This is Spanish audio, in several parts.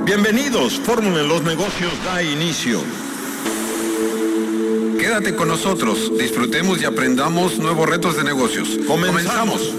Bienvenidos, Fórmula en los Negocios da inicio. Quédate con nosotros, disfrutemos y aprendamos nuevos retos de negocios. ¡Comenzamos!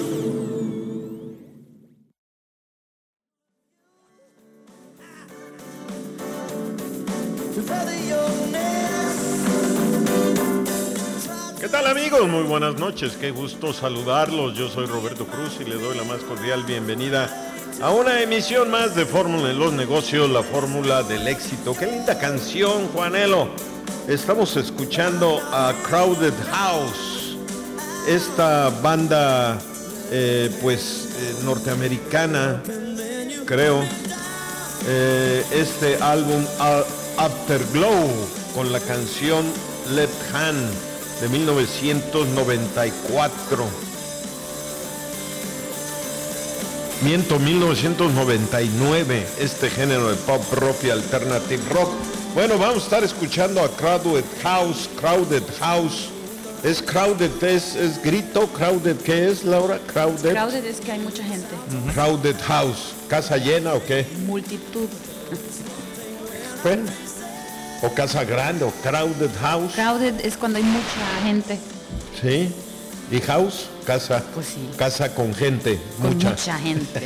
¿Qué tal, amigos? Muy buenas noches, qué gusto saludarlos. Yo soy Roberto Cruz y le doy la más cordial bienvenida a una emisión más de Fórmula en los Negocios, la fórmula del éxito. Qué linda canción, Juanelo. Estamos escuchando a Crowded House, esta banda norteamericana, creo. Este álbum Afterglow con la canción Left Hand de 1994. 1999, este género de pop rock y alternative rock. Bueno, vamos a estar escuchando a Crowded House. Crowded House. ¿Es crowded? ¿Es grito? ¿Crowded qué es, Laura? Crowded es que hay mucha gente. Uh-huh. Crowded House. ¿Casa llena o qué? Multitud. Bueno, o casa grande, o crowded house. Crowded es cuando hay mucha gente. Sí. ¿Y house? Casa. Pues sí. Casa con gente. Con mucha gente.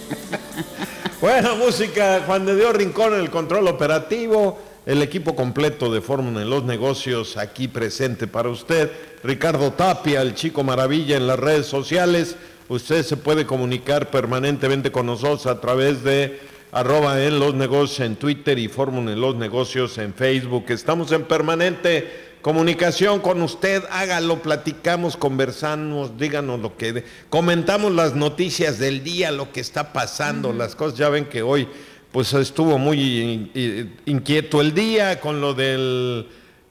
Buena música. Juan de Dios Rincón en el control operativo. El equipo completo de Fórmula en los Negocios aquí presente para usted. Ricardo Tapia, el chico maravilla en las redes sociales. Usted se puede comunicar permanentemente con nosotros a través de @enlosnegocios en Twitter y Fórmula en los Negocios en Facebook. Estamos en permanente comunicación con usted. Hágalo, platicamos, conversamos, díganos lo que... Comentamos las noticias del día, lo que está pasando, las cosas. Ya ven que hoy pues estuvo muy inquieto el día con lo del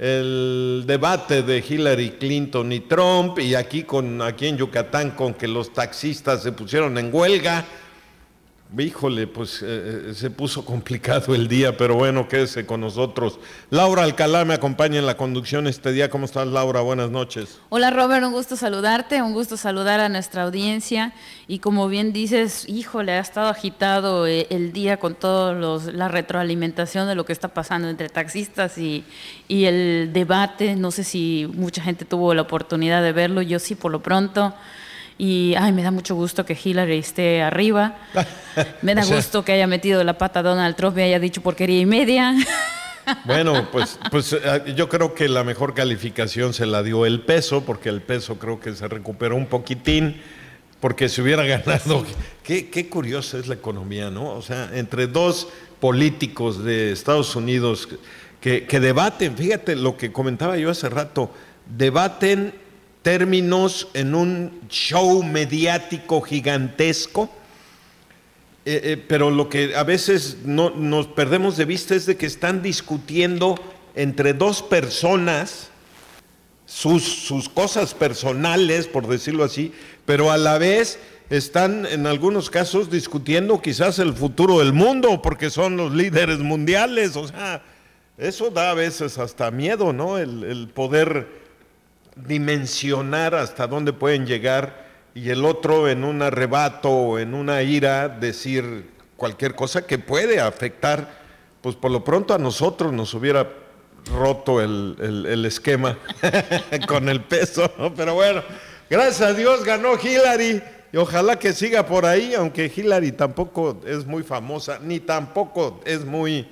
debate de Hillary Clinton y Trump, y aquí en Yucatán con que los taxistas se pusieron en huelga. Híjole, pues se puso complicado el día, pero bueno, quédese con nosotros. Laura Alcalá me acompaña en la conducción este día. ¿Cómo estás, Laura? Buenas noches. Hola, Robert, un gusto saludarte, un gusto saludar a nuestra audiencia. Y como bien dices, híjole, ha estado agitado el día con la retroalimentación de lo que está pasando entre taxistas y el debate. No sé si mucha gente tuvo la oportunidad de verlo, yo sí por lo pronto. Y me da mucho gusto que Hillary esté arriba. Me da gusto que haya metido la pata a Donald Trump y haya dicho porquería y media. Bueno, pues yo creo que la mejor calificación se la dio el peso, porque el peso creo que se recuperó un poquitín, porque si hubiera ganado... Qué curiosa es la economía, ¿no? O sea, entre dos políticos de Estados Unidos que debaten, fíjate lo que comentaba yo hace rato, debaten términos en un show mediático gigantesco, pero lo que a veces nos perdemos de vista es de que están discutiendo entre dos personas sus cosas personales, por decirlo así, pero a la vez están en algunos casos discutiendo quizás el futuro del mundo, porque son los líderes mundiales. O sea, eso da a veces hasta miedo, ¿no? El poder dimensionar hasta dónde pueden llegar, y el otro en un arrebato o en una ira decir cualquier cosa que puede afectar. Pues por lo pronto a nosotros nos hubiera roto el esquema con el peso, ¿no? Pero bueno, gracias a Dios ganó Hillary y ojalá que siga por ahí, aunque Hillary tampoco es muy famosa ni tampoco es muy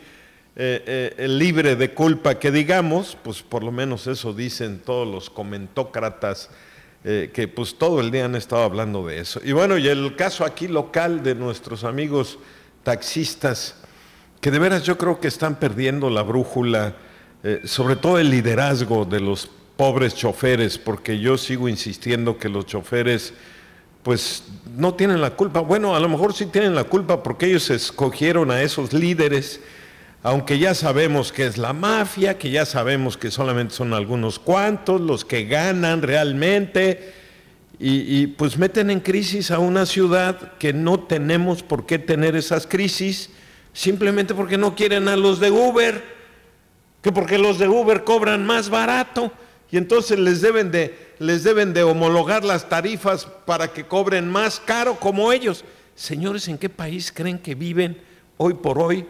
libre de culpa, que digamos. Pues por lo menos eso dicen todos los comentócratas, que pues todo el día han estado hablando de eso. Y bueno, y el caso aquí local de nuestros amigos taxistas, que de veras yo creo que están perdiendo la brújula, sobre todo el liderazgo de los pobres choferes, porque yo sigo insistiendo que los choferes pues no tienen la culpa. Bueno, a lo mejor sí tienen la culpa porque ellos escogieron a esos líderes, aunque ya sabemos que es la mafia, que ya sabemos que solamente son algunos cuantos los que ganan realmente, y pues meten en crisis a una ciudad que no tenemos por qué tener esas crisis, simplemente porque no quieren a los de Uber, que porque los de Uber cobran más barato, y entonces les deben de homologar las tarifas para que cobren más caro como ellos. Señores, ¿en qué país creen que viven hoy por hoy?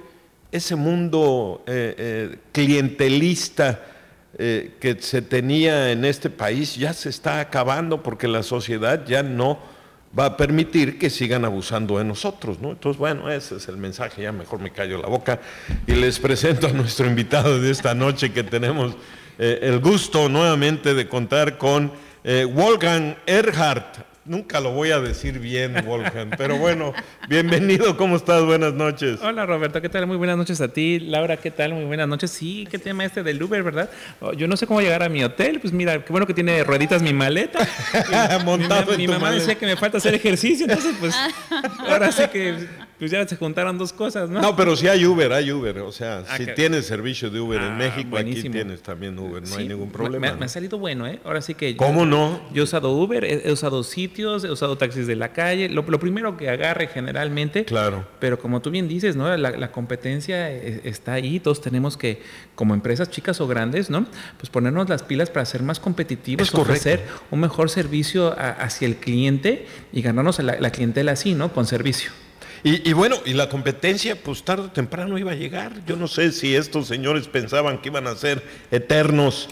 ese mundo clientelista que se tenía en este país ya se está acabando, porque la sociedad ya no va a permitir que sigan abusando de nosotros, ¿no? Entonces, bueno, ese es el mensaje, ya mejor me callo la boca y les presento a nuestro invitado de esta noche, que tenemos el gusto nuevamente de contar con Wolfgang Erhardt. Nunca lo voy a decir bien, Wolfgang, pero bueno, bienvenido, ¿cómo estás? Buenas noches. Hola, Roberto, ¿qué tal? Muy buenas noches a ti. Laura, ¿qué tal? Muy buenas noches. Sí, ¿qué tema del Uber, verdad? Yo no sé cómo llegar a mi hotel, pues mira, qué bueno que tiene rueditas mi maleta. Montado mi mamá decía que me falta hacer ejercicio, entonces pues ahora sí que pues ya se juntaron dos cosas, ¿no? No, pero sí hay Uber, o sea, si tienes servicio de Uber en México, buenísimo. Aquí tienes también Uber, no sí, hay ningún problema. Me ha salido bueno, ¿eh? Ahora sí que... ¿Cómo no? Yo he usado Uber, he usado sitios, he usado taxis de la calle, lo primero que agarre generalmente. Claro. Pero como tú bien dices, ¿no? La competencia está ahí, todos tenemos que, como empresas chicas o grandes, ¿no? Pues ponernos las pilas para ser más competitivos, ofrecer un mejor servicio hacia el cliente y ganarnos la clientela así, ¿no? Con servicio. Y bueno, y la competencia, pues tarde o temprano iba a llegar. Yo no sé si estos señores pensaban que iban a ser eternos,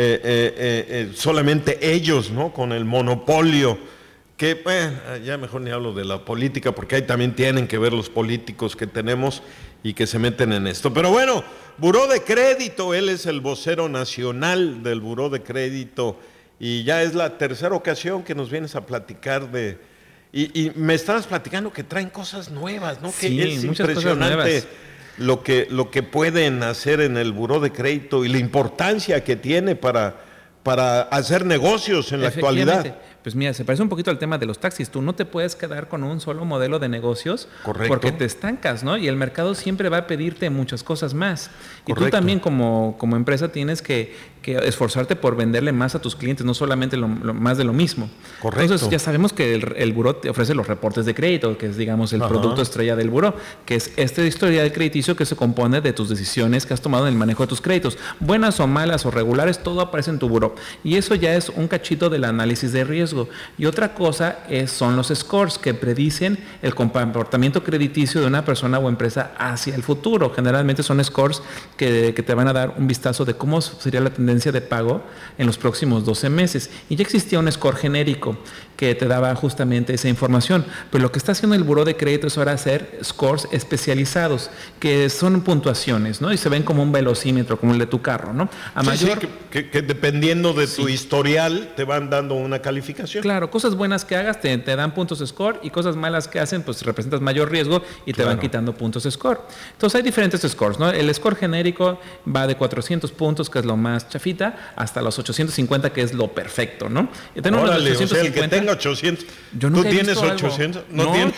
solamente ellos, ¿no? Con el monopolio, que ya mejor ni hablo de la política, porque ahí también tienen que ver los políticos que tenemos y que se meten en esto. Pero bueno, Buró de Crédito, él es el vocero nacional del Buró de Crédito, y ya es la tercera ocasión que nos vienes a platicar de... Y me estabas platicando que traen cosas nuevas, ¿no? Sí, que es muchas impresionante cosas nuevas. Lo que pueden hacer en el Buró de Crédito y la importancia que tiene para hacer negocios en la actualidad. Pues mira, se parece un poquito al tema de los taxis. Tú no te puedes quedar con un solo modelo de negocios. Correcto. Porque te estancas, ¿no? Y el mercado siempre va a pedirte muchas cosas más. Y Correcto. tú también como empresa tienes que esforzarte por venderle más a tus clientes, no solamente lo más de lo mismo. Correcto. Entonces ya sabemos que el buró te ofrece los reportes de crédito, que es, digamos, el producto estrella del buró, que es este historial crediticio que se compone de tus decisiones que has tomado en el manejo de tus créditos. Buenas o malas o regulares, todo aparece en tu buró. Y eso ya es un cachito del análisis de riesgo. Y otra cosa son los scores, que predicen el comportamiento crediticio de una persona o empresa hacia el futuro. Generalmente son scores que te van a dar un vistazo de cómo sería la tendencia de pago en los próximos 12 meses. Y ya existía un score genérico que te daba justamente esa información. Pero lo que está haciendo el Buró de Crédito es ahora hacer scores especializados, que son puntuaciones, ¿no? Y se ven como un velocímetro, como el de tu carro, ¿no? Sí, que dependiendo de tu historial te van dando una calificación. Claro, cosas buenas que hagas te dan puntos score, y cosas malas que hacen pues representas mayor riesgo y te van quitando puntos score. Entonces hay diferentes scores, ¿no? El score genérico va de 400 puntos, que es lo más chafita, hasta los 850, que es lo perfecto, ¿no? Y órale, 850, o sea, el que tenga 800. Yo nunca ¿Tú tienes 800? No, de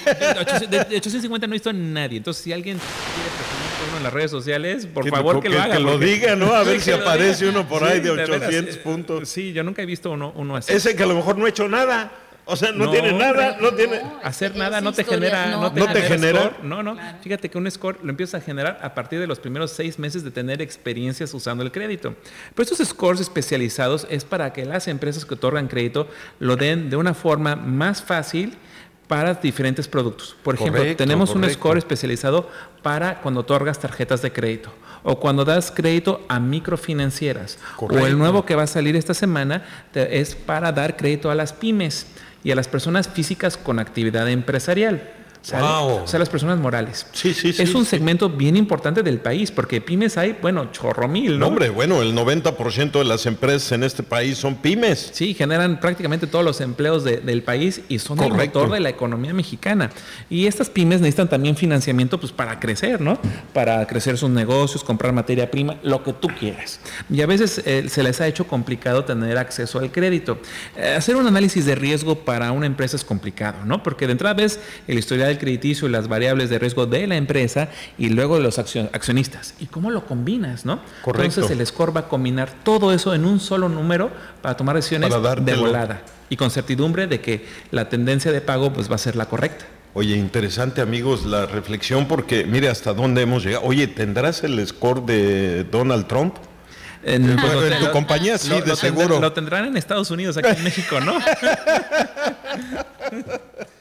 850 no he visto a nadie. Entonces, si alguien quiere presumir uno en las redes sociales, por favor que lo haga. Que lo diga, ¿no? A ver si aparece uno por ahí de 800 puntos. Sí, yo nunca he visto uno así. Ese que a lo mejor no ha hecho nada. O sea, no tiene nada, no tiene... Hacer nada no te genera... No te genera... Score. No. Claro. Fíjate que un score lo empiezas a generar a partir de los primeros 6 meses de tener experiencias usando el crédito. Pero estos scores especializados es para que las empresas que otorgan crédito lo den de una forma más fácil para diferentes productos. Por ejemplo, tenemos un score especializado para cuando otorgas tarjetas de crédito, o cuando das crédito a microfinancieras. O el nuevo que va a salir esta semana es para dar crédito a las pymes y a las personas físicas con actividad empresarial. Wow. O sea, las personas morales. Sí. Es un segmento bien importante del país, porque pymes hay, chorro mil, ¿no? Hombre, el 90% de las empresas en este país son pymes. Sí, generan prácticamente todos los empleos del país y son el motor de la economía mexicana. Y estas pymes necesitan también financiamiento pues para crecer, ¿no? Para crecer sus negocios, comprar materia prima, lo que tú quieras. Y a veces se les ha hecho complicado tener acceso al crédito. Hacer un análisis de riesgo para una empresa es complicado, ¿no? Porque de entrada ves el historial crediticio y las variables de riesgo de la empresa y luego de los accionistas. ¿Y cómo lo combinas, no? Correcto. Entonces el score va a combinar todo eso en un solo número para tomar decisiones de volada y con certidumbre de que la tendencia de pago pues va a ser la correcta. Oye, interesante, amigos, la reflexión, porque mire hasta dónde hemos llegado. Oye, ¿tendrás el score de Donald Trump? En tu compañía sí, de seguro. Lo tendrán en Estados Unidos, aquí en México, ¿no?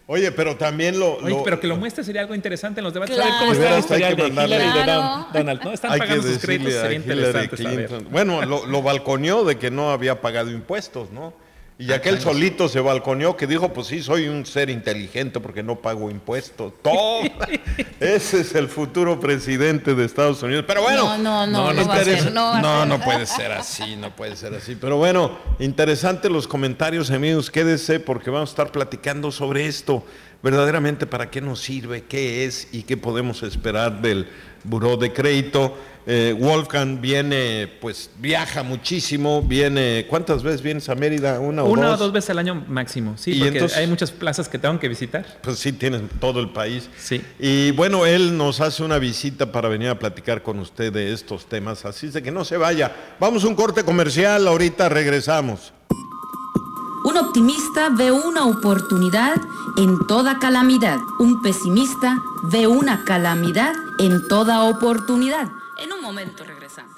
Oye, pero también pero que lo muestre sería algo interesante en los debates. Claro. A ver cómo está la historia de mandarle. Hillary y de Claro. Donald. No, están hay pagando que sus créditos, decirle a sería Hillary interesante saber. Clinton. Bueno, lo balconeó de que no había pagado impuestos, ¿no? Y aquel solito se balconeó que dijo, pues sí, soy un ser inteligente porque no pago impuestos. ¡Todo! Ese es el futuro presidente de Estados Unidos. Pero bueno, No va a ser, no puede ser así, no puede ser así. Pero bueno, interesante los comentarios, amigos. Quédese porque vamos a estar platicando sobre esto. Verdaderamente, ¿para qué nos sirve? ¿Qué es? ¿Y qué podemos esperar del buró de crédito? Wolfgang viene, pues viaja muchísimo, ¿cuántas veces vienes a Mérida? ¿Una o dos veces al año máximo, sí, y porque entonces, hay muchas plazas que tengo que visitar. Pues sí, tienes todo el país. Sí. Y bueno, él nos hace una visita para venir a platicar con usted de estos temas, así es de que no se vaya. Vamos a un corte comercial, ahorita regresamos. Un optimista ve una oportunidad en toda calamidad. Un pesimista ve una calamidad en toda oportunidad. En un momento regresamos.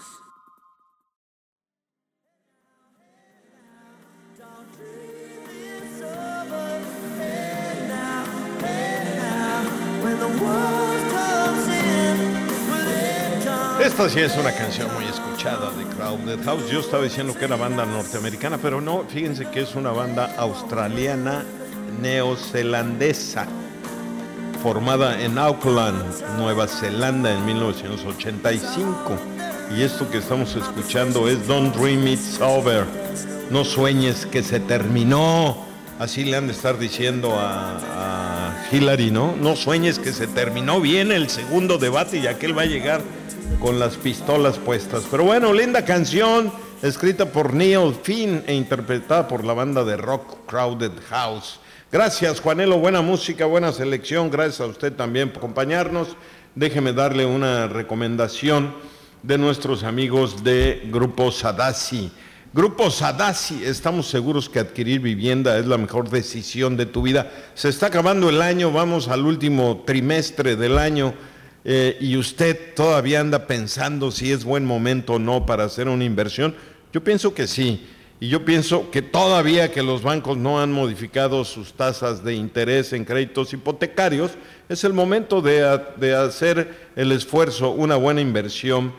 Esta sí es una canción muy escuchada de Crowded House. Yo estaba diciendo que era banda norteamericana, pero no, fíjense que es una banda australiana neozelandesa, formada en Auckland, Nueva Zelanda en 1985. Y esto que estamos escuchando es Don't Dream It's Over. No sueñes que se terminó. Así le han de estar diciendo a Hillary, ¿no? No sueñes que se terminó. Viene el segundo debate y aquel va a llegar con las pistolas puestas. Pero bueno, linda canción, escrita por Neil Finn e interpretada por la banda de rock Crowded House. Gracias, Juanelo, buena música, buena selección. Gracias a usted también por acompañarnos. Déjeme darle una recomendación de nuestros amigos de Grupo Sadasi. Grupo Sadasi, estamos seguros que adquirir vivienda es la mejor decisión de tu vida. Se está acabando el año, vamos al último trimestre del año. Y usted todavía anda pensando si es buen momento o no para hacer una inversión. Yo pienso que sí, y yo pienso que todavía que los bancos no han modificado sus tasas de interés en créditos hipotecarios, es el momento de hacer el esfuerzo, una buena inversión.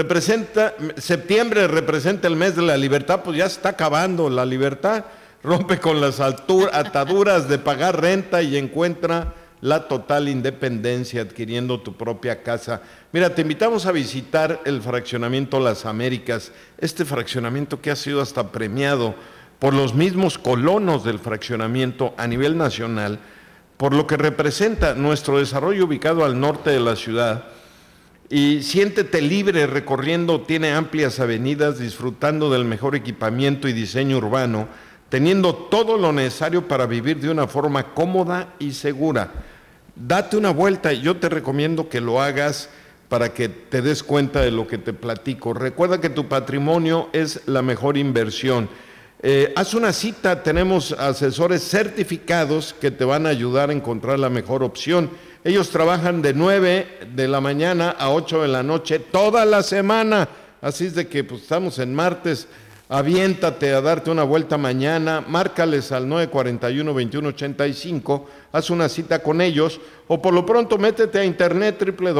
Septiembre representa el mes de la libertad, pues ya se está acabando la libertad, rompe con las ataduras de pagar renta y encuentra la total independencia adquiriendo tu propia casa. Mira, te invitamos a visitar el fraccionamiento Las Américas, este fraccionamiento que ha sido hasta premiado por los mismos colonos del fraccionamiento a nivel nacional, por lo que representa nuestro desarrollo ubicado al norte de la ciudad. Y siéntete libre recorriendo, tiene amplias avenidas, disfrutando del mejor equipamiento y diseño urbano, teniendo todo lo necesario para vivir de una forma cómoda y segura. Date una vuelta y yo te recomiendo que lo hagas para que te des cuenta de lo que te platico. Recuerda que tu patrimonio es la mejor inversión. Haz una cita, tenemos asesores certificados que te van a ayudar a encontrar la mejor opción. Ellos trabajan de 9 de la mañana a 8 de la noche toda la semana. Así es de que pues, estamos en martes. Aviéntate a darte una vuelta mañana, márcales al 941-2185, haz una cita con ellos, o por lo pronto métete a internet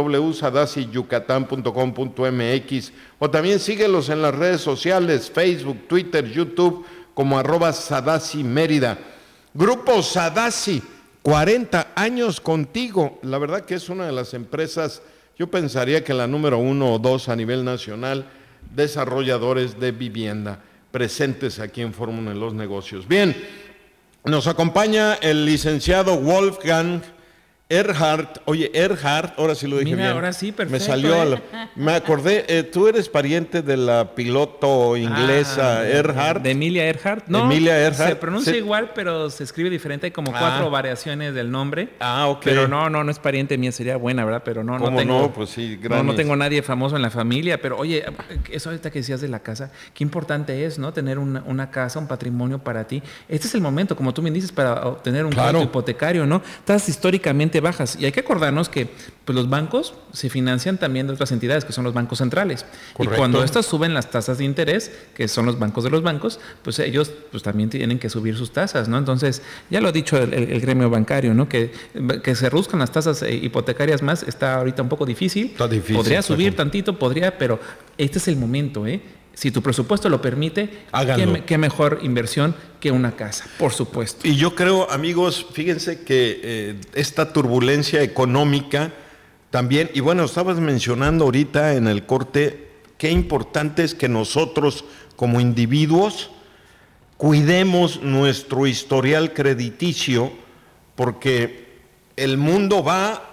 www.sadasiyucatán.com.mx, o también síguelos en las redes sociales, Facebook, Twitter, YouTube, como @Sadasi Mérida. Grupo Sadasi, 40 años contigo. La verdad que es una de las empresas, yo pensaría que la número 1 o 2 a nivel nacional, desarrolladores de vivienda presentes aquí en Fórmula de los Negocios. Bien, nos acompaña el licenciado Wolfgang Erhardt. Oye, Erhardt, ahora sí lo dije bien. Ahora sí, perfecto. Me salió, me acordé, tú eres pariente de la piloto inglesa Erhardt. De Emilia Earhart. No, Emilia Earhart. Se pronuncia igual, pero se escribe diferente. Hay como 4 variaciones del nombre. Ok. Pero no es pariente mía, sería buena, ¿verdad? Pero no tengo. No, pues sí, no tengo nadie famoso en la familia. Pero oye, eso ahorita que decías de la casa, qué importante es, ¿no? Tener una casa, un patrimonio para ti. Este es el momento, como tú me dices, para obtener un crédito hipotecario, ¿no? Estás históricamente sumamente bajas. Y hay que acordarnos que pues, los bancos se financian también de otras entidades, que son los bancos centrales. Correcto. Y cuando estas suben las tasas de interés, que son los bancos de los bancos, pues ellos pues, también tienen que subir sus tasas, ¿no? Entonces, ya lo ha dicho el gremio bancario, ¿no? Que se reduzcan las tasas hipotecarias más está ahorita un poco difícil. Está difícil. Podría subir tantito, pero este es el momento, ¿eh? Si tu presupuesto lo permite, qué mejor inversión que una casa, por supuesto. Y yo creo, amigos, fíjense que esta turbulencia económica también, y bueno, estabas mencionando ahorita en el corte, qué importante es que nosotros como individuos cuidemos nuestro historial crediticio, porque el mundo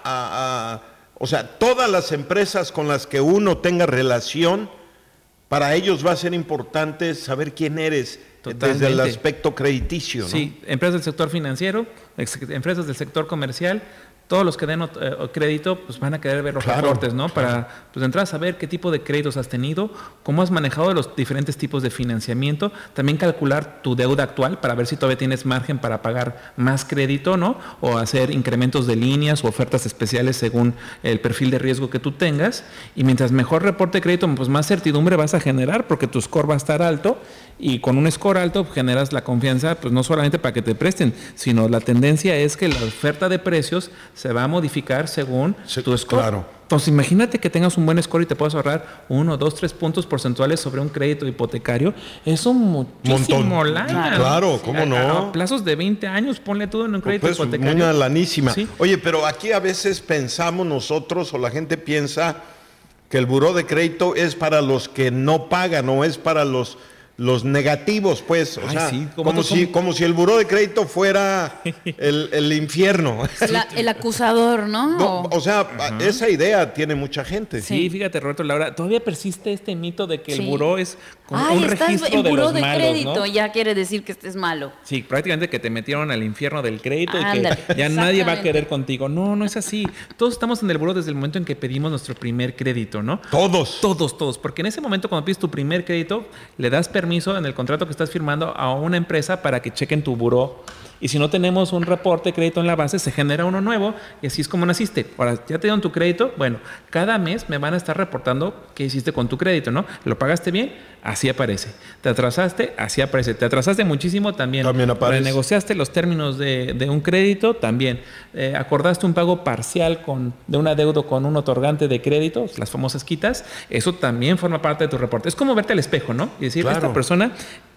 va o sea, todas las empresas con las que uno tenga relación, para ellos va a ser importante saber quién eres. Totalmente. Desde el aspecto crediticio, ¿no? Sí, empresas del sector financiero, empresas del sector comercial, todos los que den crédito pues van a querer ver los reportes, ¿no? Para pues entrar a saber qué tipo de créditos has tenido, cómo has manejado los diferentes tipos de financiamiento, también calcular tu deuda actual para ver si todavía tienes margen para pagar más crédito, ¿no? O hacer incrementos de líneas o ofertas especiales según el perfil de riesgo que tú tengas. Y mientras mejor reporte de crédito, pues más certidumbre vas a generar porque tu score va a estar alto, y con un score alto pues, generas la confianza, pues no solamente para que te presten, sino la tendencia es que la oferta de precios se va a modificar según tu score. Claro. Entonces imagínate que tengas un buen score y te puedas ahorrar 1, 2, 3 puntos porcentuales sobre un crédito hipotecario. Es un muchísimo lana. Claro, ¿cómo no? A plazos de 20 años, ponle todo en un crédito hipotecario. Una lanísima. ¿Sí? Oye, pero aquí a veces pensamos nosotros, o la gente piensa que el buró de crédito es para los que no pagan, o es para los negativos, pues, o sea, sí, como si el buró de crédito fuera el infierno. El acusador, ¿no? No, o sea, esa idea tiene mucha gente. Sí, fíjate, Roberto, Laura, todavía persiste este mito de que el buró es como un estás registro en de buró los de malos, crédito, ¿no? ya quiere decir que estés malo. Sí, prácticamente que te metieron al infierno del crédito Ándale, y que ya nadie va a querer contigo. No, no es así. Todos estamos en el buró desde el momento en que pedimos nuestro primer crédito, ¿no? Todos. Porque en ese momento, cuando pides tu primer crédito, le das permiso en el contrato que estás firmando a una empresa para que chequen tu buró. Y si no tenemos un reporte de crédito en la base, se genera uno nuevo y así es como naciste. Ahora, ya te dieron tu crédito, bueno, cada mes me van a estar reportando qué hiciste con tu crédito, ¿no? ¿Lo pagaste bien? Así aparece. ¿Te atrasaste? Así aparece. ¿Te atrasaste muchísimo? También aparece. ¿Renegociaste los términos de un crédito? También. ¿Acordaste un pago parcial de un adeudo con un otorgante de crédito? Las famosas quitas. Eso también forma parte de tu reporte. Es como verte al espejo, ¿no? Y decir, esta persona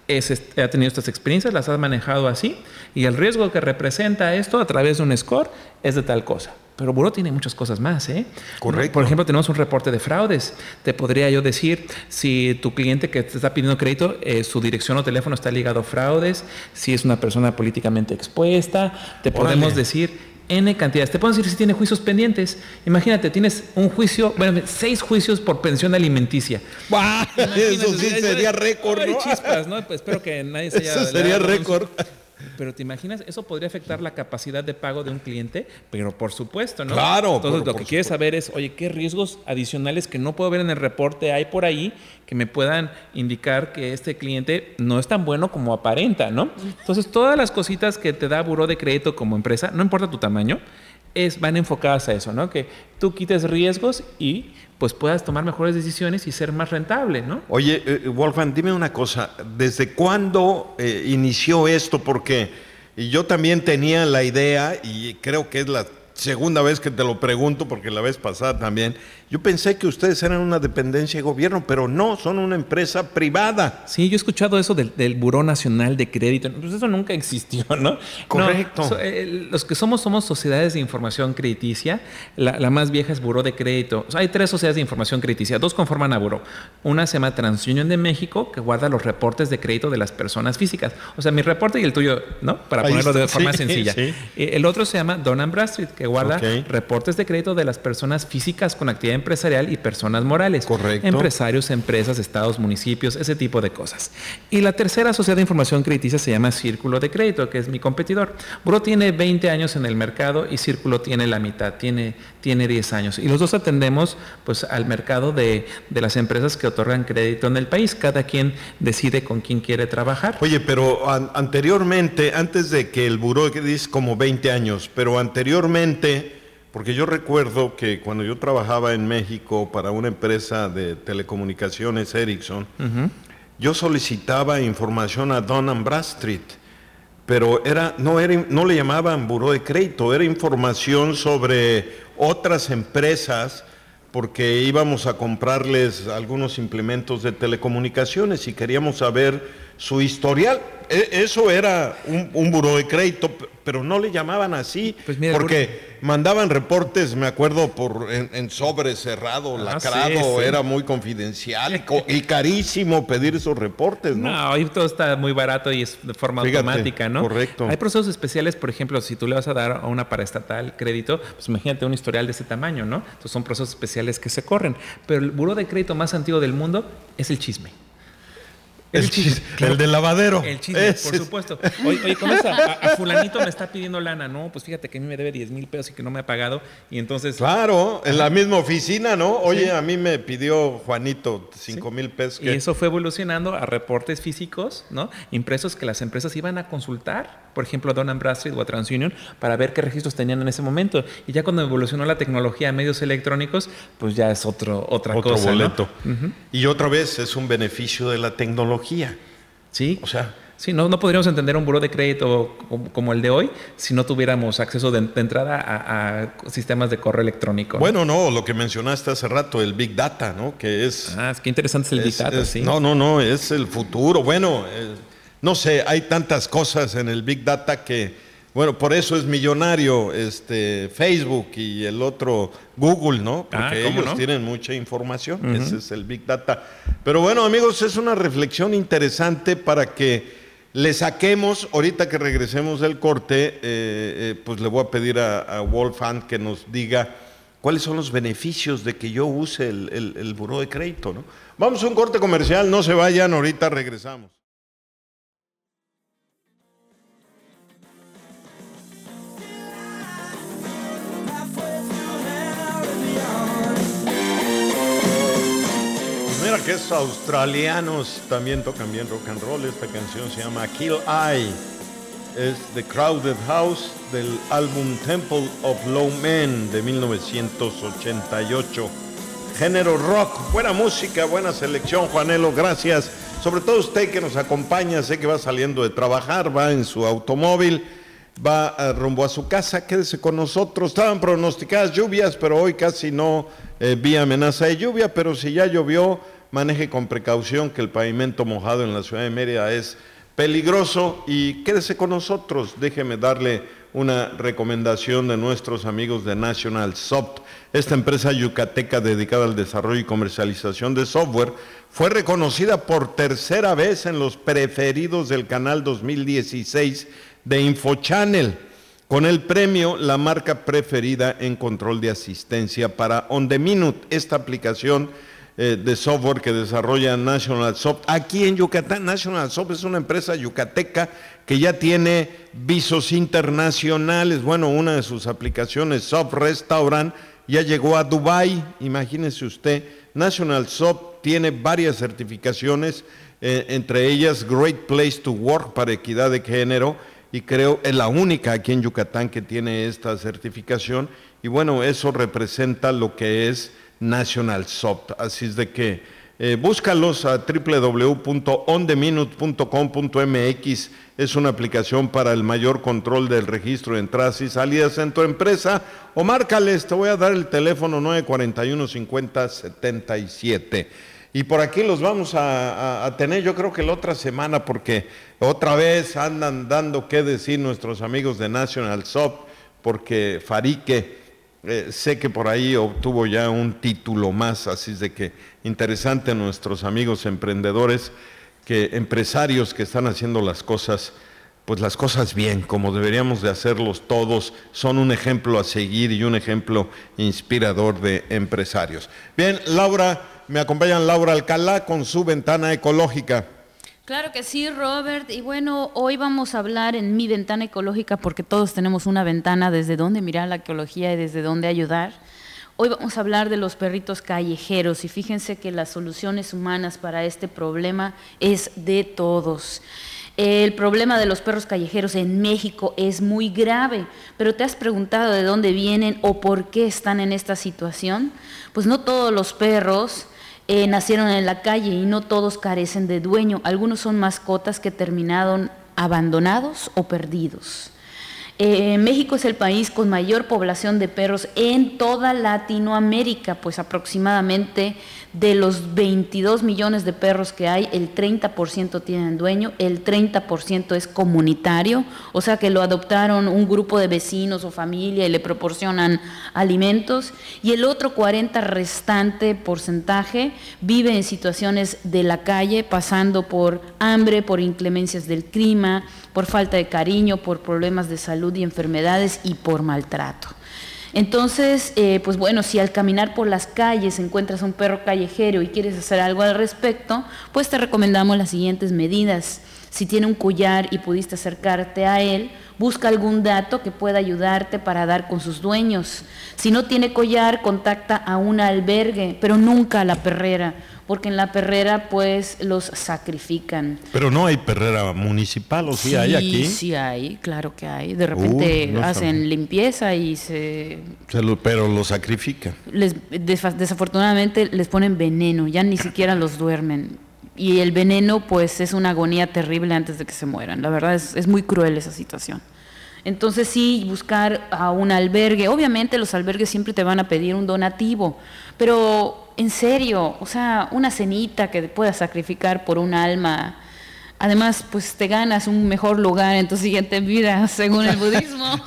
ha tenido estas experiencias, las has manejado así, y el riesgo que representa esto a través de un score es de tal cosa. Pero buró tiene muchas cosas más, ¿eh? Correcto. Por ejemplo, tenemos un reporte de fraudes. Te podría yo decir si tu cliente que te está pidiendo crédito, su dirección o teléfono está ligado a fraudes, si es una persona políticamente expuesta. Te podemos decir N cantidades. Te puedo decir si tiene juicios pendientes. Imagínate, tienes un juicio, 6 juicios por pensión alimenticia. Eso sí sería récord, ¿no? Chispas, ¿no? Pues espero que nadie se haya... Eso sería récord. Pero te imaginas, eso podría afectar la capacidad de pago de un cliente, pero por supuesto, ¿no? Claro. Entonces lo que quieres saber es, oye, ¿qué riesgos adicionales que no puedo ver en el reporte hay por ahí que me puedan indicar que este cliente no es tan bueno como aparenta, ¿no? Entonces todas las cositas que te da buró de crédito como empresa, no importa tu tamaño, van enfocadas a eso, ¿no? Que tú quites riesgos y pues puedas tomar mejores decisiones y ser más rentable, ¿no? Oye, Wolfgang, dime una cosa, ¿desde cuándo inició esto? Porque yo también tenía la idea, y creo que es la segunda vez que te lo pregunto, porque la vez pasada también, yo pensé que ustedes eran una dependencia de gobierno, pero no, son una empresa privada. Sí, yo he escuchado eso del Buró Nacional de Crédito, pues eso nunca existió, ¿no? Correcto. No, los que somos sociedades de información crediticia, la más vieja es Buró de Crédito. O sea, hay 3 sociedades de información crediticia, 2 conforman a Buró. Una se llama TransUnion de México, que guarda los reportes de crédito de las personas físicas. O sea, mi reporte y el tuyo, ¿no? Para ponerlo de forma sencilla. Sí. El otro se llama Dun & Bradstreet, que guarda reportes de crédito de las personas físicas con actividad empresarial y personas morales. Correcto. Empresarios, empresas, estados, municipios, ese tipo de cosas. Y la tercera sociedad de información crediticia se llama Círculo de Crédito, que es mi competidor. Buró tiene 20 años en el mercado y Círculo tiene la mitad, tiene 10 años. Y los dos atendemos pues al mercado de las empresas que otorgan crédito en el país. Cada quien decide con quién quiere trabajar. Oye, pero anteriormente, antes de que el buró, que dices como 20 años, pero anteriormente porque yo recuerdo que cuando yo trabajaba en México para una empresa de telecomunicaciones, Ericsson, yo solicitaba información a Dun & Bradstreet, pero no le llamaban buró de crédito, era información sobre otras empresas, porque íbamos a comprarles algunos implementos de telecomunicaciones y queríamos saber su historial. Eso era un buró de crédito, pero no le llamaban así, pues mira, porque mandaban reportes, me acuerdo, en sobre cerrado, lacrado, sí. Era muy confidencial y carísimo pedir esos reportes, ¿no? No, hoy todo está muy barato y es de forma automática, ¿no? Correcto. Hay procesos especiales, por ejemplo, si tú le vas a dar a una paraestatal crédito, pues imagínate un historial de ese tamaño, ¿no? Entonces son procesos especiales que se corren. Pero el buró de crédito más antiguo del mundo es el chisme. El del lavadero. El chisme, por supuesto. Oye, ¿cómo está? A fulanito me está pidiendo lana. No, pues fíjate que a mí me debe 10,000 pesos y que no me ha pagado. Y entonces... Claro, en la misma oficina, ¿no? Oye, sí. A mí me pidió Juanito 5,000 pesos. Y eso fue evolucionando a reportes físicos, ¿no? Impresos que las empresas iban a consultar, por ejemplo, a Dun & Bradstreet o a TransUnion, para ver qué registros tenían en ese momento. Y ya cuando evolucionó la tecnología a medios electrónicos, pues ya es otra cosa. Otro boleto. ¿No? Y otra vez es un beneficio de la tecnología. Sí, o sea, sí, no podríamos entender un buró de crédito como el de hoy si no tuviéramos acceso de entrada a sistemas de correo electrónico. Bueno, no, lo que mencionaste hace rato, el Big Data, ¿no? Que es... qué interesante es el Big Data, sí. No, es el futuro. Bueno, no sé, hay tantas cosas en el Big Data que... Bueno, por eso es millonario Facebook y el otro Google, ¿no? Porque ellos tienen mucha información. Ese es el Big Data. Pero bueno, amigos, es una reflexión interesante para que le saquemos, ahorita que regresemos del corte, pues le voy a pedir a Wolfgang que nos diga cuáles son los beneficios de que yo use el buró de crédito, ¿no? Vamos a un corte comercial, no se vayan, ahorita regresamos. Mira que esos australianos también tocan bien rock and roll. Esta canción se llama Kill Eye. Es The Crowded House del álbum Temple of Low Men de 1988. Género rock, buena música, buena selección, Juanelo, gracias. Sobre todo usted que nos acompaña, sé que va saliendo de trabajar, va en su automóvil, va rumbo a su casa, quédese con nosotros. Estaban pronosticadas lluvias, pero hoy casi no vi amenaza de lluvia, pero si ya llovió, maneje con precaución que el pavimento mojado en la ciudad de Mérida es peligroso y quédese con nosotros. Déjeme darle una recomendación de nuestros amigos de National Soft. Esta empresa yucateca dedicada al desarrollo y comercialización de software fue reconocida por tercera vez en los preferidos del canal 2016 de InfoChannel, con el premio La Marca Preferida en Control de Asistencia para On The Minute, esta aplicación de software que desarrolla National Soft aquí en Yucatán. National Soft es una empresa yucateca que ya tiene visos internacionales. Bueno, una de sus aplicaciones, Soft Restaurant, ya llegó a Dubái. Imagínese usted, National Soft tiene varias certificaciones, entre ellas Great Place to Work para equidad de género, y creo es la única aquí en Yucatán que tiene esta certificación. Y bueno, eso representa lo que es National Soft. Así es de que búscalos a www.ontheminute.com.mx. Es una aplicación para el mayor control del registro de entradas y salidas en tu empresa, o márcales, te voy a dar el teléfono 941-5077. Y por aquí los vamos a tener, yo creo que la otra semana, porque otra vez andan dando qué decir nuestros amigos de National Soft, porque Farique sé que por ahí obtuvo ya un título más, así es de que interesante nuestros amigos emprendedores, empresarios que están haciendo las cosas, pues las cosas bien, como deberíamos de hacerlos todos. Son un ejemplo a seguir y un ejemplo inspirador de empresarios. Bien, Laura, me acompañan Laura Alcalá con su ventana ecológica. Claro que sí, Robert. Y bueno, hoy vamos a hablar en mi ventana ecológica, porque todos tenemos una ventana desde donde mirar la ecología y desde donde ayudar. Hoy vamos a hablar de los perritos callejeros, y fíjense que las soluciones humanas para este problema es de todos. El problema de los perros callejeros en México es muy grave, pero ¿te has preguntado de dónde vienen o por qué están en esta situación? Pues no todos los perros nacieron en la calle y no todos carecen de dueño. Algunos son mascotas que terminaron abandonados o perdidos. México es el país con mayor población de perros en toda Latinoamérica, pues aproximadamente de los 22 millones de perros que hay, el 30% tienen dueño, el 30% es comunitario, o sea que lo adoptaron un grupo de vecinos o familia y le proporcionan alimentos, y el otro 40% restante porcentaje vive en situaciones de la calle, pasando por hambre, por inclemencias del clima, por falta de cariño, por problemas de salud y enfermedades y por maltrato. Entonces, pues bueno, si al caminar por las calles encuentras a un perro callejero y quieres hacer algo al respecto, pues te recomendamos las siguientes medidas. Si tiene un collar y pudiste acercarte a él, busca algún dato que pueda ayudarte para dar con sus dueños. Si no tiene collar, contacta a un albergue, pero nunca a la perrera, porque en la perrera pues los sacrifican. Pero no hay perrera municipal, ¿o sí hay aquí? Sí hay, claro que hay. De repente no hacen sabía. limpieza y Pero lo sacrifican. desafortunadamente les ponen veneno, ya ni siquiera los duermen. Y el veneno pues es una agonía terrible antes de que se mueran. La verdad es muy cruel esa situación. Entonces sí, buscar a un albergue. Obviamente los albergues siempre te van a pedir un donativo, pero en serio, o sea, una cenita que puedas sacrificar por un alma. Además, pues te ganas un mejor lugar en tu siguiente vida, según el budismo.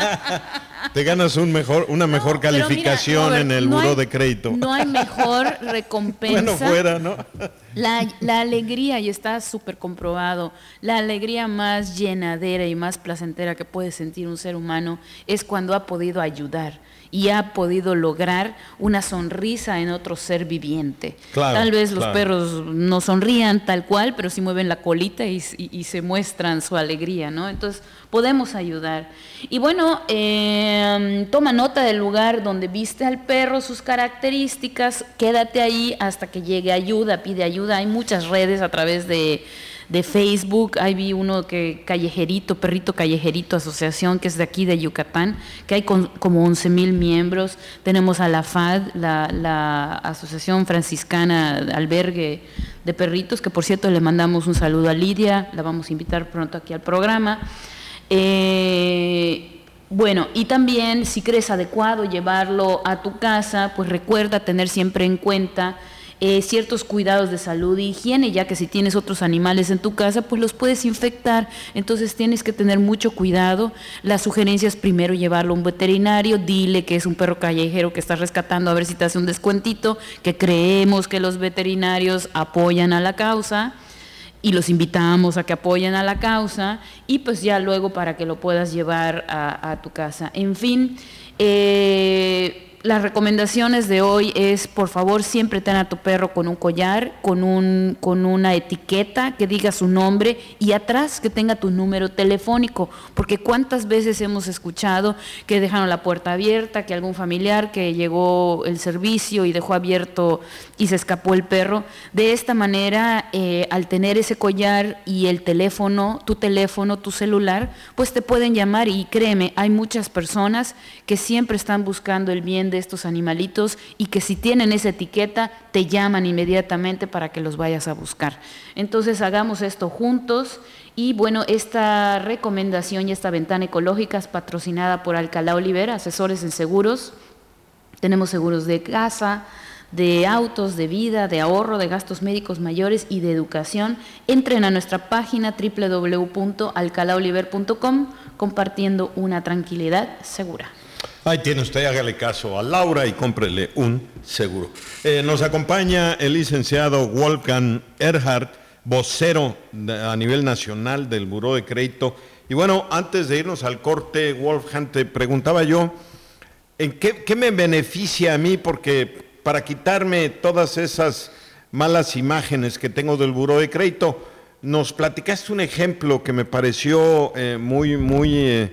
Te ganas una mejor calificación, Robert, en el buró de crédito. No hay mejor recompensa. Bueno, fuera, ¿no? La alegría, y está súper comprobado, la alegría más llenadera y más placentera que puede sentir un ser humano es cuando ha podido ayudar y ha podido lograr una sonrisa en otro ser viviente. Claro, tal vez los claro. perros no sonrían tal cual, pero sí mueven la colita y se muestran su alegría, ¿no? Entonces podemos ayudar. Y bueno, toma nota del lugar donde viste al perro, sus características, quédate ahí hasta que llegue ayuda, pide ayuda. Hay muchas redes a través de Facebook. Ahí vi uno que Perrito Callejerito Asociación, que es de aquí de Yucatán, que hay como 11,000 miembros. Tenemos a la FAD, la Asociación Franciscana Albergue de Perritos, que por cierto le mandamos un saludo a Lidia, la vamos a invitar pronto aquí al programa. Bueno, y también si crees adecuado llevarlo a tu casa, pues recuerda tener siempre en cuenta ciertos cuidados de salud e higiene, ya que si tienes otros animales en tu casa, pues los puedes infectar. Entonces tienes que tener mucho cuidado. La sugerencia es primero llevarlo a un veterinario, dile que es un perro callejero que estás rescatando, a ver si te hace un descuentito, que creemos que los veterinarios apoyan a la causa y los invitamos a que apoyen a la causa, y pues ya luego para que lo puedas llevar a tu casa. En fin, las recomendaciones de hoy es, por favor, siempre ten a tu perro con un collar, con una etiqueta que diga su nombre y atrás que tenga tu número telefónico, porque cuántas veces hemos escuchado que dejaron la puerta abierta, que algún familiar que llegó el servicio y dejó abierto y se escapó el perro. De esta manera, al tener ese collar y el teléfono, tu celular, pues te pueden llamar, y créeme, hay muchas personas que siempre están buscando el bien de estos animalitos y que si tienen esa etiqueta te llaman inmediatamente para que los vayas a buscar. Entonces hagamos esto juntos. Y bueno, esta recomendación y esta ventana ecológica es patrocinada por Alcalá Oliver, asesores en seguros. Tenemos seguros de casa, de autos, de vida, de ahorro, de gastos médicos mayores y de educación. Entren a nuestra página www.alcalaoliver.com, compartiendo una tranquilidad segura. Ahí tiene usted, hágale caso a Laura y cómprele un seguro. Nos acompaña el licenciado Wolfgang Erhardt, vocero a nivel nacional del Buró de Crédito. Y bueno, antes de irnos al corte, Wolfgang, te preguntaba yo, ¿en qué me beneficia a mí? Porque para quitarme todas esas malas imágenes que tengo del Buró de Crédito, nos platicaste un ejemplo que me pareció muy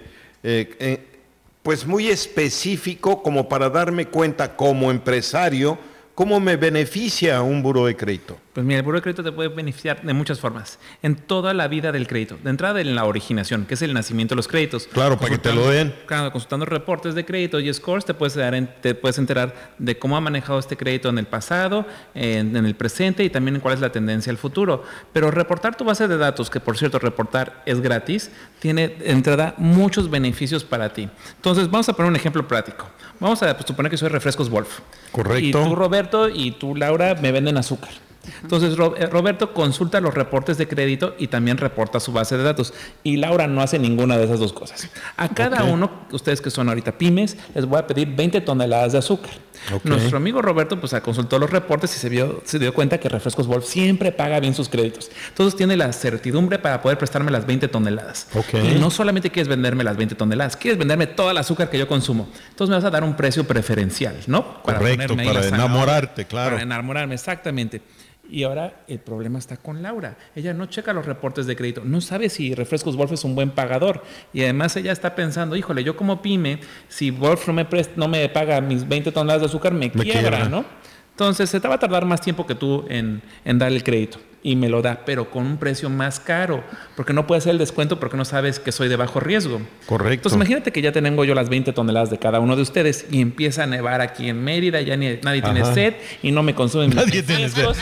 específico, como para darme cuenta como empresario cómo me beneficia un buró de crédito. Pues mira, el buró de crédito te puede beneficiar de muchas formas, en toda la vida del crédito. De entrada, en la originación, que es el nacimiento de los créditos. Claro, para que te lo den. Claro, consultando reportes de crédito y scores, te puedes enterar de cómo ha manejado este crédito en el pasado, en el presente y también en cuál es la tendencia al futuro. Pero reportar tu base de datos, que por cierto, reportar es gratis, tiene de entrada muchos beneficios para ti. Entonces, vamos a poner un ejemplo práctico. Vamos a suponer que soy Refrescos Wolf. Correcto. Y tú, Roberto, y tú, Laura, me venden azúcar. Entonces, Roberto consulta los reportes de crédito y también reporta su base de datos. Y Laura no hace ninguna de esas dos cosas. A cada uno, ustedes que son ahorita pymes, les voy a pedir 20 toneladas de azúcar. Nuestro amigo Roberto pues consultó los reportes y se dio cuenta que Refrescos Wolf siempre paga bien sus créditos. Entonces tiene la certidumbre para poder prestarme las 20 toneladas. Y no solamente quieres venderme las 20 toneladas, quieres venderme toda el azúcar que yo consumo. Entonces me vas a dar un precio preferencial, ¿no? Correcto, para enamorarte, claro. Para enamorarme, exactamente. Y ahora el problema está con Laura. Ella no checa los reportes de crédito, no sabe si Refrescos Wolf es un buen pagador. Y además ella está pensando, híjole, yo como pyme, si Wolf no me paga mis 20 toneladas de azúcar, me quiebra, ¿no? Entonces se te va a tardar más tiempo que tú en dar el crédito. Y me lo da, pero con un precio más caro, porque no puede hacer el descuento porque no sabes que soy de bajo riesgo. Correcto. Entonces imagínate que ya tengo yo las 20 toneladas de cada uno de ustedes y empieza a nevar aquí en Mérida, ya nadie tiene sed y no me consumen mis refrescos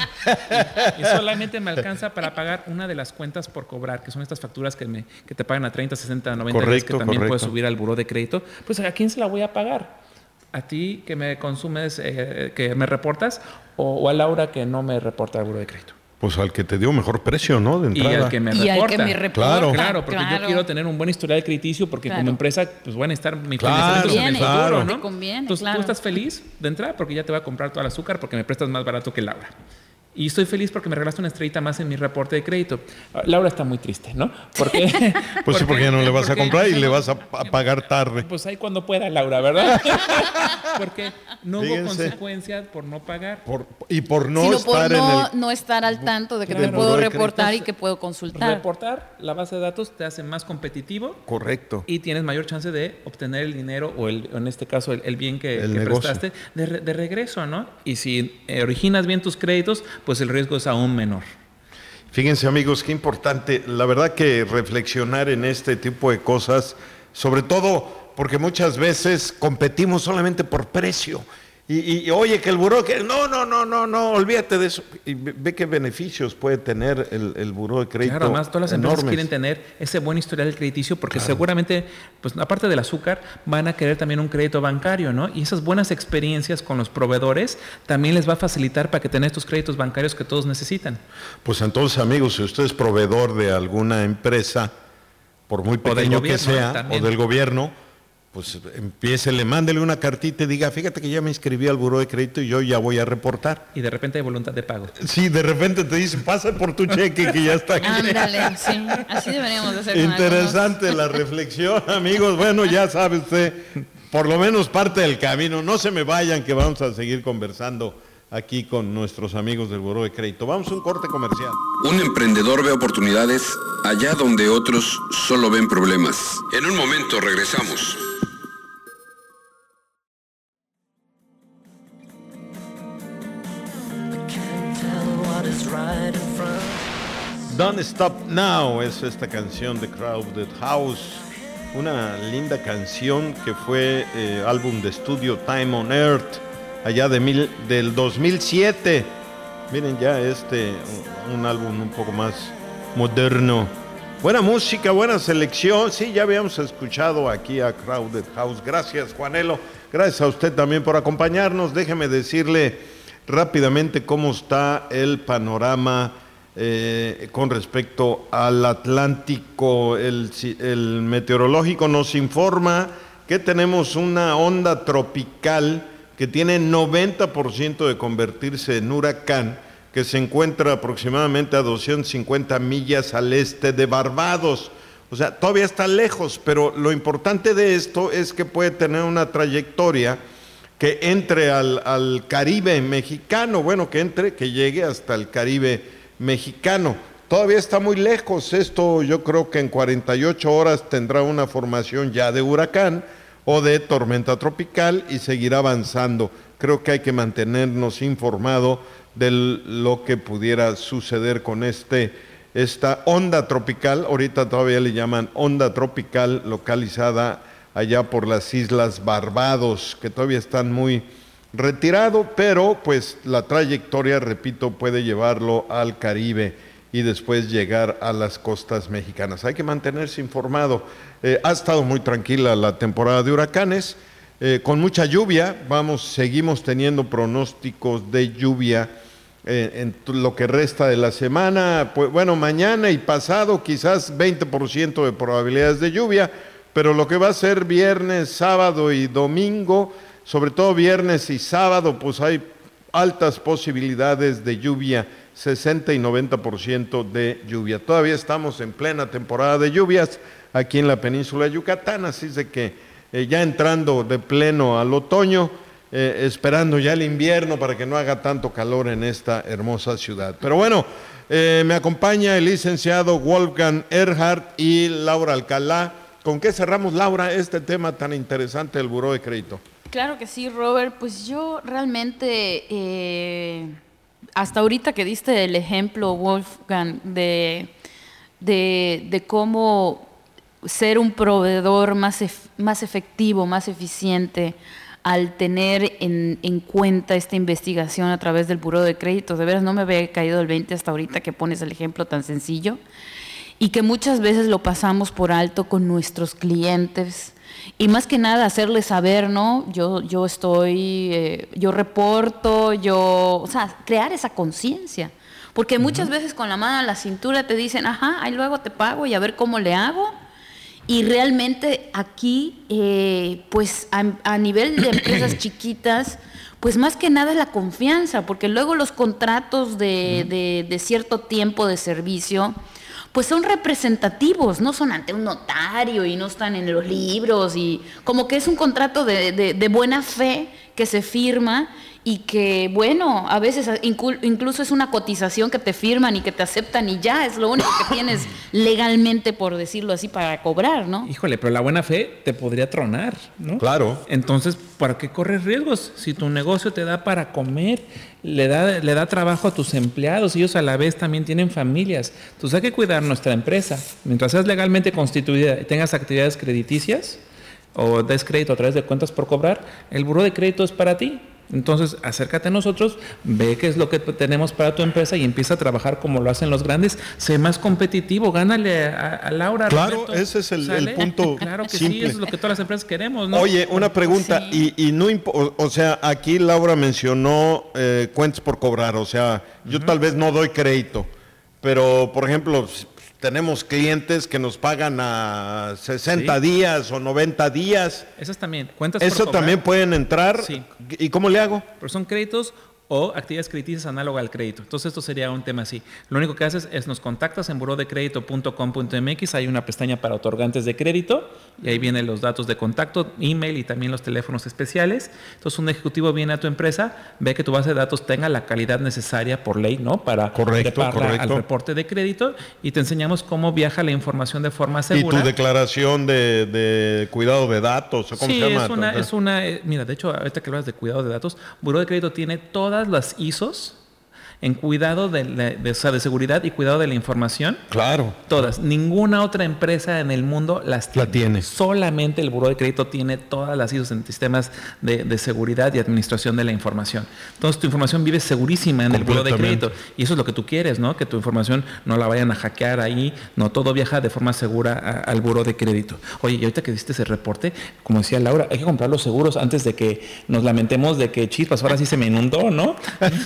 y solamente me alcanza para pagar una de las cuentas por cobrar, que son estas facturas que te pagan a 30, 60, 90 días, que también puedes subir al buró de crédito. Pues ¿a quién se la voy a pagar? ¿A ti que me consumes, que me reportas, o a Laura que no me reporta al buró de crédito? Pues al que te dio mejor precio, ¿no? De entrada. Y al que me reporta. Claro, porque yo quiero tener un buen historial crediticio porque como empresa pues van a estar mis financiamientos en el futuro, ¿no? Entonces tú estás feliz de entrada porque ya te voy a comprar todo el azúcar porque me prestas más barato que Laura. Y estoy feliz porque me regalaste una estrellita más en mi reporte de crédito. Laura está muy triste, ¿no? Porque ya no le vas a comprar y le vas a pagar tarde. Pues ahí cuando pueda, Laura, ¿verdad? Porque no hubo consecuencias por no pagar. Por no estar al tanto de que te puedo reportar y que puedo consultar. Reportar la base de datos te hace más competitivo. Correcto. Y tienes mayor chance de obtener el dinero o en este caso el bien que prestaste de regreso, ¿no? Y si originas bien tus créditos, pues el riesgo es aún menor. Fíjense, amigos, qué importante, la verdad, que reflexionar en este tipo de cosas, sobre todo porque muchas veces competimos solamente por precio. Y oye, que el buró, que no, olvídate de eso. Y ve qué beneficios puede tener el buró de crédito. Claro, además todas las empresas quieren tener ese buen historial crediticio porque seguramente, pues aparte del azúcar, van a querer también un crédito bancario, ¿no? Y esas buenas experiencias con los proveedores también les va a facilitar para que tengan estos créditos bancarios que todos necesitan. Pues entonces, amigos, si usted es proveedor de alguna empresa, por muy pequeño que sea, o del gobierno, pues mándele una cartita y diga, fíjate que ya me inscribí al buró de crédito y yo ya voy a reportar. Y de repente hay voluntad de pago. Sí, de repente te dicen, pasa por tu cheque que ya está aquí. Ándale, sí, así deberíamos de hacer. Interesante la reflexión, amigos. Bueno, ya sabe usted, por lo menos parte del camino. No se me vayan, que vamos a seguir conversando aquí con nuestros amigos del buró de crédito. Vamos a un corte comercial. Un emprendedor ve oportunidades allá donde otros solo ven problemas. En un momento regresamos. Don't Stop Now es esta canción de Crowded House, una linda canción que fue álbum de estudio Time on Earth, allá del 2007. Miren ya un álbum un poco más moderno. Buena música, buena selección. Sí, ya habíamos escuchado aquí a Crowded House. Gracias, Juanelo. Gracias a usted también por acompañarnos. Déjeme decirle rápidamente cómo está el panorama con respecto al Atlántico. El meteorológico nos informa que tenemos una onda tropical que tiene 90% de convertirse en huracán, que se encuentra aproximadamente a 250 millas al este de Barbados. O sea, todavía está lejos, pero lo importante de esto es que puede tener una trayectoria que entre al Caribe mexicano, que llegue hasta el Caribe mexicano. Todavía está muy lejos. Esto yo creo que en 48 horas tendrá una formación ya de huracán o de tormenta tropical y seguirá avanzando. Creo que hay que mantenernos informados de lo que pudiera suceder con esta onda tropical. Ahorita todavía le llaman onda tropical, localizada allá por las Islas Barbados, que todavía están muy retirado, pero pues la trayectoria, repito, puede llevarlo al Caribe y después llegar a las costas mexicanas. Hay que mantenerse informado. Ha estado muy tranquila la temporada de huracanes, con mucha lluvia. Seguimos teniendo pronósticos de lluvia en lo que resta de la semana. Pues, bueno, mañana y pasado quizás 20% de probabilidades de lluvia, pero lo que va a ser viernes, sábado y domingo, sobre todo viernes y sábado, pues hay altas posibilidades de lluvia, 60 y 90% de lluvia. Todavía estamos en plena temporada de lluvias aquí en la península de Yucatán, así es de que ya entrando de pleno al otoño, esperando ya el invierno para que no haga tanto calor en esta hermosa ciudad. Pero bueno, me acompaña el licenciado Wolfgang Erhardt y Laura Alcalá. ¿Con qué cerramos, Laura, este tema tan interesante del Buró de Crédito? Claro que sí, Robert. Pues yo realmente, hasta ahorita que diste el ejemplo, Wolfgang, de cómo ser un proveedor más efectivo, más eficiente, al tener en cuenta esta investigación a través del Buró de Crédito, de veras no me había caído el 20 hasta ahorita que pones el ejemplo tan sencillo, y que muchas veces lo pasamos por alto con nuestros clientes, y más que nada hacerles saber, ¿no? Yo reporto, o sea, crear esa conciencia, porque muchas veces con la mano a la cintura te dicen, ajá, ahí luego te pago y a ver cómo le hago, y realmente aquí, pues a nivel de empresas chiquitas, pues más que nada es la confianza, porque luego los contratos de cierto tiempo de servicio, pues son representativos, no son ante un notario y no están en los libros, y como que es un contrato de buena fe que se firma y que, bueno, a veces incluso es una cotización que te firman y que te aceptan y ya, es lo único que tienes legalmente, por decirlo así, para cobrar, ¿no? Híjole, pero la buena fe te podría tronar, ¿no? Claro. Entonces, ¿para qué corres riesgos? Si tu negocio te da para comer, le da trabajo a tus empleados, ellos a la vez también tienen familias. Entonces hay que cuidar nuestra empresa. Mientras seas legalmente constituida y tengas actividades crediticias o des crédito a través de cuentas por cobrar, el buró de crédito es para ti. Entonces, acércate a nosotros, ve qué es lo que tenemos para tu empresa y empieza a trabajar como lo hacen los grandes. Sé más competitivo, gánale a Laura. Claro, Roberto, ese es el punto. Claro que simple. sí, eso es lo que todas las empresas queremos, ¿no? Oye, una pregunta, Sí. y no, o sea, aquí Laura mencionó cuentas por cobrar, o sea, yo tal vez no doy crédito, pero, por ejemplo, tenemos clientes que nos pagan a 60 días o 90 días. Esas también, cuentas por ¿Eso cobrar. también pueden entrar? Sí. ¿Y cómo le hago? Pero son créditos o actividades crediticias análogas al crédito. Entonces esto sería un tema así. Lo único que haces es nos contactas en burodecredito.com.mx, hay una pestaña para otorgantes de crédito y ahí vienen los datos de contacto, email y también los teléfonos especiales. Entonces un ejecutivo viene a tu empresa, ve que tu base de datos tenga la calidad necesaria por ley, ¿no? Para treparla al reporte de crédito, y te enseñamos cómo viaja la información de forma segura. ¿Y tu declaración de cuidado de datos? ¿Cómo se llama? Mira, de hecho, ahorita que hablas de cuidado de datos, Buró de Crédito tiene todas las ISOs en cuidado de seguridad y cuidado de la información. Claro. Todas. Ninguna otra empresa en el mundo las tiene. La tiene. Solamente el Buró de Crédito tiene todas las ISOs en sistemas de seguridad y administración de la información. Entonces tu información vive segurísima en el Buró de Crédito. Y eso es lo que tú quieres, ¿no? Que tu información no la vayan a hackear ahí. No, todo viaja de forma segura al Buró de Crédito. Oye, y ahorita que diste ese reporte, como decía Laura, hay que comprar los seguros antes de que nos lamentemos de que chispas, ahora sí se me inundó, ¿no?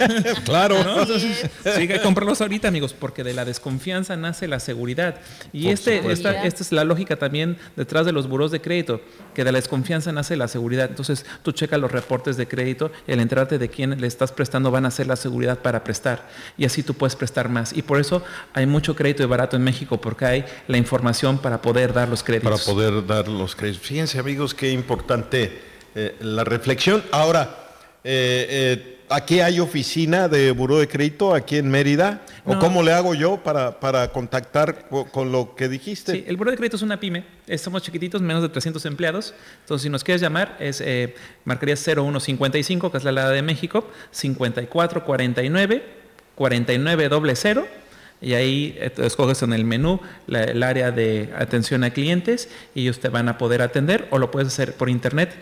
Claro. ¿No? Entonces, sí, hay que comprarlos ahorita, amigos, porque de la desconfianza nace la seguridad. Y esta es la lógica también detrás de los burós de crédito, que de la desconfianza nace la seguridad. Entonces, tú checas los reportes de crédito, el enterarte de quién le estás prestando van a ser la seguridad para prestar. Y así tú puedes prestar más. Y por eso hay mucho crédito y barato en México, porque hay la información para poder dar los créditos. Para poder dar los créditos. Fíjense, amigos, qué importante la reflexión. Ahora, ¿Aquí hay oficina de buró de crédito aquí en Mérida? ¿O No. cómo le hago yo para contactar con lo que dijiste? Sí, el buró de crédito es una pyme. Somos chiquititos, menos de 300 empleados. Entonces, si nos quieres llamar, marcarías 0155, que es la alada de México, 5449 4900. Y ahí escoges en el menú el área de atención a clientes y ellos te van a poder atender, o lo puedes hacer por internet,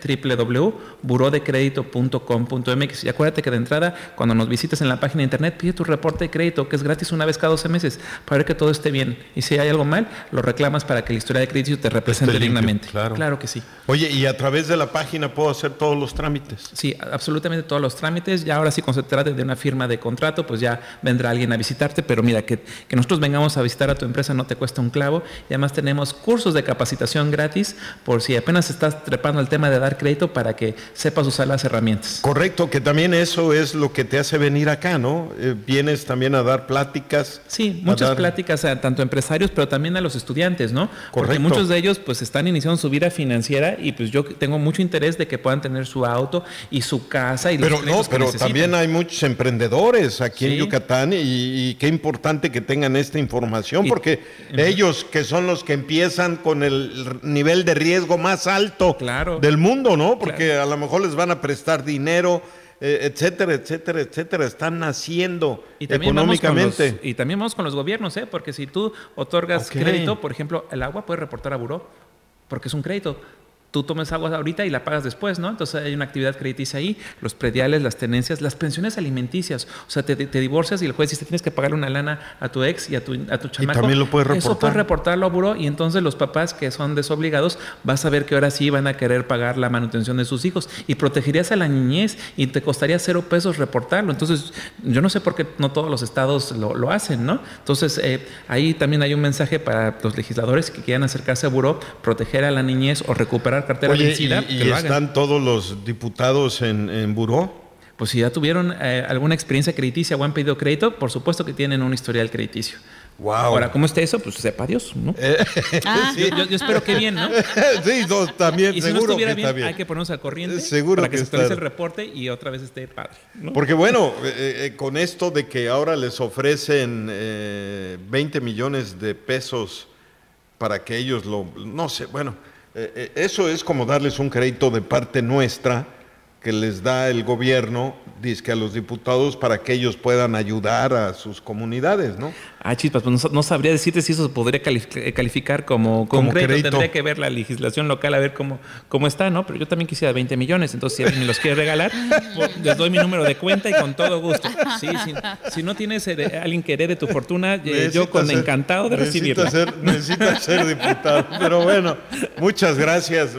www.burodecredito.com.mx. Y acuérdate que de entrada, cuando nos visites en la página de internet, pide tu reporte de crédito, que es gratis una vez cada 12 meses, para ver que todo esté bien. Y si hay algo mal, lo reclamas para que la historia de crédito te represente Esté limpio, dignamente. claro Que sí. Oye, ¿y a través de la página puedo hacer todos los trámites? Sí, absolutamente todos los trámites. Ya ahora sí, cuando se trate de una firma de contrato, pues ya vendrá alguien a visitarte, pero mira, que nosotros vengamos a visitar a tu empresa no te cuesta un clavo. Y además tenemos cursos de capacitación gratis por si apenas estás trepando el tema de dar crédito, para que sepas usar las herramientas. Correcto, que también eso es lo que te hace venir acá, ¿no? Vienes también a dar pláticas. Sí, muchas pláticas a tanto empresarios, pero también a los estudiantes, ¿no? Porque muchos de ellos pues están iniciando su vida financiera y pues yo tengo mucho interés de que puedan tener su auto y su casa. Pero también hay muchos emprendedores aquí en Sí. Yucatán y qué importante que tengan esta información, porque ellos que son los que empiezan con el nivel de riesgo más alto del mundo, ¿no? Porque a lo mejor les van a prestar dinero, etcétera, etcétera, etcétera. Están naciendo económicamente. Y también vamos con los gobiernos, porque si tú otorgas crédito, por ejemplo, el agua puede reportar a buró, porque es un crédito. Tú tomas agua ahorita y la pagas después, ¿no? Entonces hay una actividad crediticia ahí, los prediales, las tenencias, las pensiones alimenticias. O sea, te divorcias y el juez dice, tienes que pagarle una lana a tu ex y a tu chamaco. Y también lo puedes reportar. Eso puedes reportarlo a buró, y entonces los papás que son desobligados vas a ver que ahora sí van a querer pagar la manutención de sus hijos, y protegerías a la niñez y te costaría 0 pesos reportarlo. Entonces, yo no sé por qué no todos los estados lo hacen, ¿no? Entonces, ahí también hay un mensaje para los legisladores que quieran acercarse a buró, proteger a la niñez o recuperar cartera vencida. ¿Y están todos los diputados en buró? Pues si ya tuvieron alguna experiencia crediticia o han pedido crédito, por supuesto que tienen un historial crediticio. Wow. Ahora, ¿cómo esté eso? Pues sepa Dios, ¿no? Sí. Yo espero que bien, ¿no? Sí, también, y si seguro no estuviera que está bien. Hay que ponernos al corriente seguro para que se actualice está. el reporte y otra vez esté padre, ¿no? Porque bueno, con esto de que ahora les ofrecen 20 millones de pesos para que ellos no sé, bueno, eso es como darles un crédito de parte nuestra que les da el gobierno, dizque a los diputados, para que ellos puedan ayudar a sus comunidades, ¿no? Chispas, pues no sabría decirte si eso se podría calificar como crédito. Tendría que ver la legislación local a ver cómo está, ¿no? Pero yo también quisiera 20 millones, entonces si alguien me los quiere regalar, les doy mi número de cuenta y con todo gusto. Sí, si no tienes alguien que herede tu fortuna, yo encantado de recibirla. Necesitas ser diputado. Pero bueno, muchas gracias,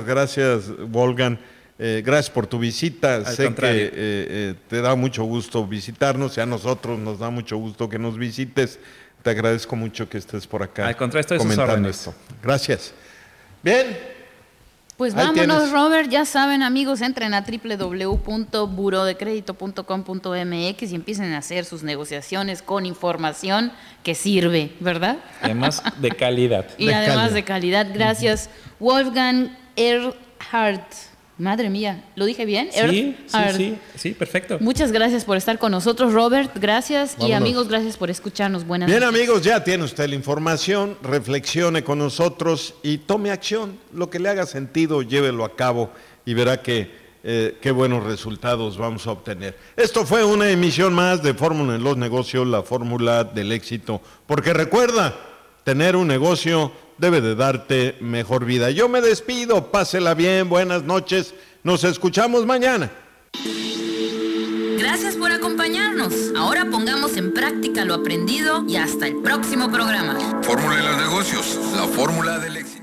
Wolfgang. Gracias por tu visita. Sé que te da mucho gusto visitarnos, y a nosotros nos da mucho gusto que nos visites. Te agradezco mucho que estés por acá. Al contrario, estoy comentando esto. Gracias. Bien. Pues vámonos, Robert. Ya saben, amigos, entren a www.burodecredito.com.mx y empiecen a hacer sus negociaciones con información que sirve, ¿verdad? Además de calidad. De calidad. Gracias, Wolfgang Erhardt. Madre mía, ¿lo dije bien? Sí, perfecto. Muchas gracias por estar con nosotros, Robert. Gracias. Vámonos. Y amigos, gracias por escucharnos. Buenas Bien, noches. amigos, ya tiene usted la información. Reflexione con nosotros y tome acción. Lo que le haga sentido, llévelo a cabo y verá que qué buenos resultados vamos a obtener. Esto fue una emisión más de Fórmula en los Negocios, la fórmula del éxito. Porque recuerda, tener un negocio debe de darte mejor vida. Yo me despido, pásela bien, buenas noches, nos escuchamos mañana. Gracias por acompañarnos. Ahora pongamos en práctica lo aprendido y hasta el próximo programa. Fórmula de los negocios, la fórmula del éxito.